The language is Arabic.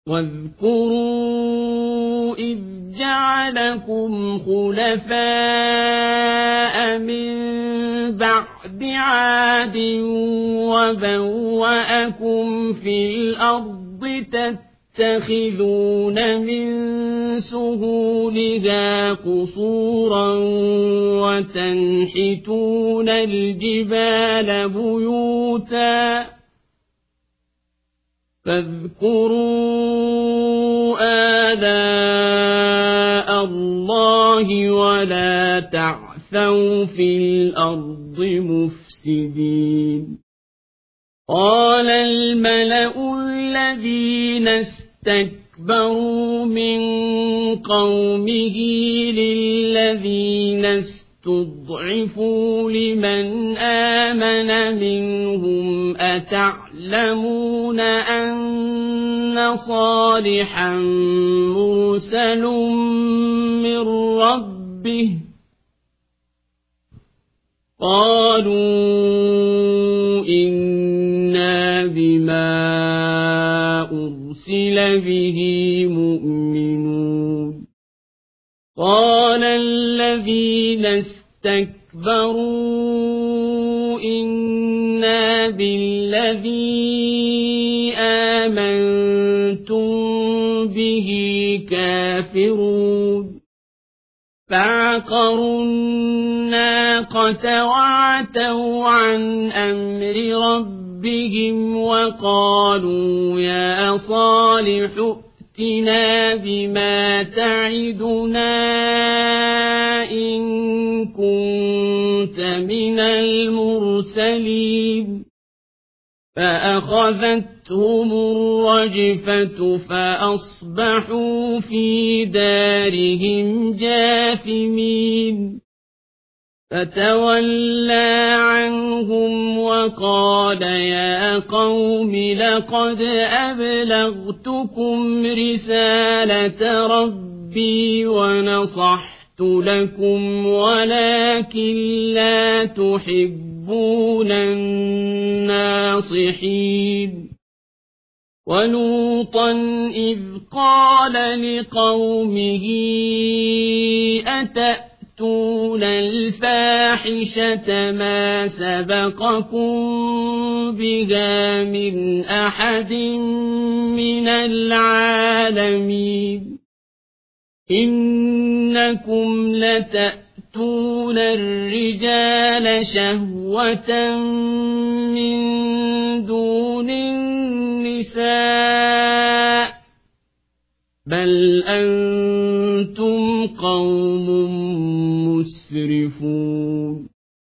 واذكروا إذ جعلكم خلفاء من بعد عاد وبوأكم في الأرض تتخذون من سهولها قصورا وتنحتون الجبال بيوتا فاذكروا آلاء الله ولا تعثوا في الأرض مفسدين قال الملأ الذين استكبروا من قومه للذين استضعفوا لمن آمن منهم أتعلمون أن صالحا مرسل من ربه قالوا إنا بما أرسل به مؤمنون قال الذين استكبروا إنا بالذي آمنتم به كافرون فعقروا الناقة وعتوا عن أمر ربهم وقالوا يا صالح ائتنا بما تعدنا إن كنت من المرسلين فأخذتهم الرجفة فأصبحوا في دارهم جاثمين فتولى عنهم وقال يا قوم لقد أبلغتكم رسالة ربي ونصحت لكم ولكن لا تحبون الناصحين ولوطا إذ قال لقومه أتأتون الفاحشة ما سبقكم بها من أحد من العالمين إنكم لتأتون الرجال شهوة من دون النساء بل أنتم قوم مسرفون